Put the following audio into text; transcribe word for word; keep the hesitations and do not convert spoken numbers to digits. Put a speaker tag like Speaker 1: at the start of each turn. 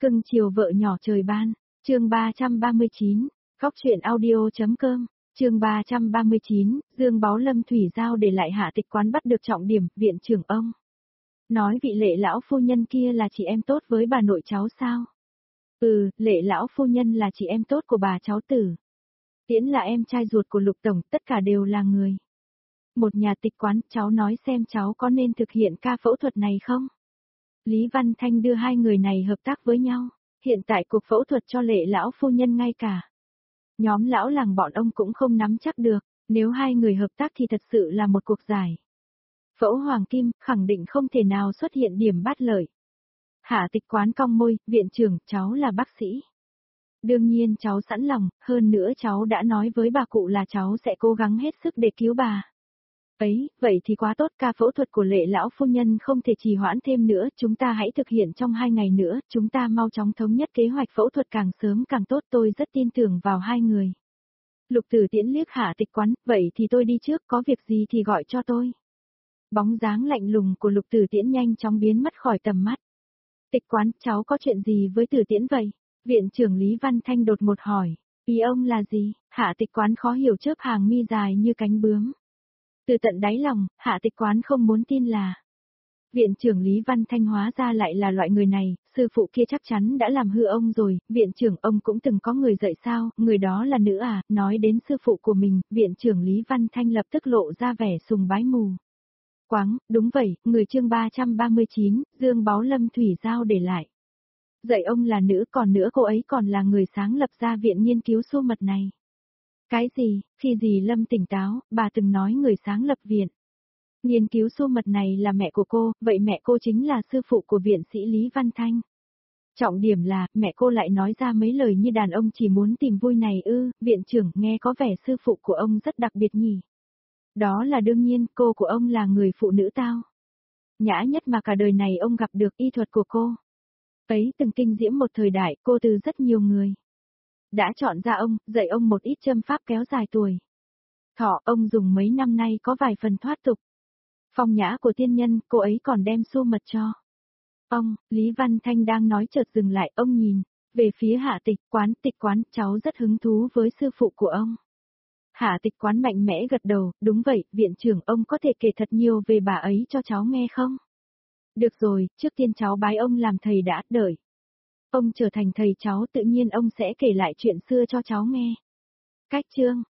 Speaker 1: Cưng chiều vợ nhỏ trời ban, chương ba trăm ba mươi chín, Khóc chuyện audio.com, chương ba trăm ba mươi chín, Dương Báu Lâm Thủy Giao để lại Hạ Tịch Quán bắt được trọng điểm, viện trưởng ông. Nói vị Lệ lão phu nhân kia là chị em tốt với bà nội cháu sao? Ừ, Lệ lão phu nhân là chị em tốt của bà cháu Tử. Tiễn là em trai ruột của Lục Tổng, tất cả đều là người một nhà Tịch Quán, cháu nói xem cháu có nên thực hiện ca phẫu thuật này không? Lý Văn Thanh đưa hai người này hợp tác với nhau. Hiện tại cuộc phẫu thuật cho Lệ lão phu nhân ngay cả nhóm lão làng bọn ông cũng không nắm chắc được, nếu hai người hợp tác thì thật sự là một cuộc giải phẫu hoàng kim, khẳng định không thể nào xuất hiện điểm bất lợi. Hạ Tịch Quán cong môi, viện trưởng, cháu là bác sĩ. Đương nhiên cháu sẵn lòng, hơn nữa cháu đã nói với bà cụ là cháu sẽ cố gắng hết sức để cứu bà ấy, vậy thì quá tốt, ca phẫu thuật của Lệ lão phu nhân không thể trì hoãn thêm nữa, chúng ta hãy thực hiện trong hai ngày nữa, chúng ta mau chóng thống nhất kế hoạch phẫu thuật càng sớm càng tốt, tôi rất tin tưởng vào hai người. Lục Tử Tiễn liếc Hạ Tịch Quán, vậy thì tôi đi trước, có việc gì thì gọi cho tôi. Bóng dáng lạnh lùng của Lục Tử Tiễn nhanh chóng biến mất khỏi tầm mắt. Tịch Quán, cháu có chuyện gì với Tử Tiễn vậy? Viện trưởng Lý Văn Thanh đột ngột hỏi, ý ông là gì? Hạ Tịch Quán khó hiểu chớp hàng mi dài như cánh bướm. Từ tận đáy lòng, Hạ Tịch Quán không muốn tin là viện trưởng Lý Văn Thanh hóa ra lại là loại người này, sư phụ kia chắc chắn đã làm hư ông rồi, viện trưởng ông cũng từng có người dạy sao, người đó là nữ à, nói đến sư phụ của mình, viện trưởng Lý Văn Thanh lập tức lộ ra vẻ sùng bái mù quáng, đúng vậy, người chương ba trăm ba mươi chín, Dương Báu Lâm Thủy Giao để lại. Dạy ông là nữ, còn nữa cô ấy còn là người sáng lập ra viện nghiên cứu xu mật này. Cái gì, khi dì Lâm tỉnh táo, bà từng nói người sáng lập viện nghiên cứu xu mật này là mẹ của cô, vậy mẹ cô chính là sư phụ của viện sĩ Lý Văn Thanh. Trọng điểm là, mẹ cô lại nói ra mấy lời như đàn ông chỉ muốn tìm vui này ư, viện trưởng nghe có vẻ sư phụ của ông rất đặc biệt nhỉ. Đó là đương nhiên, cô của ông là người phụ nữ tao nhã nhất mà cả đời này ông gặp được, y thuật của cô ấy từng kinh diễm một thời đại, cô từ rất nhiều người đã chọn ra ông, dạy ông một ít châm pháp kéo dài tuổi thọ, ông dùng mấy năm nay có vài phần thoát tục phong nhã của tiên nhân, cô ấy còn đem xu mật cho ông. Lý Văn Thanh đang nói chợt dừng lại, ông nhìn về phía Hạ Tịch Quán, Tịch Quán, cháu rất hứng thú với sư phụ của ông. Hạ Tịch Quán mạnh mẽ gật đầu, đúng vậy, viện trưởng, ông có thể kể thật nhiều về bà ấy cho cháu nghe không? Được rồi, trước tiên cháu bái ông làm thầy đã, đợi ông trở thành thầy cháu tự nhiên ông sẽ kể lại chuyện xưa cho cháu nghe. Cách chương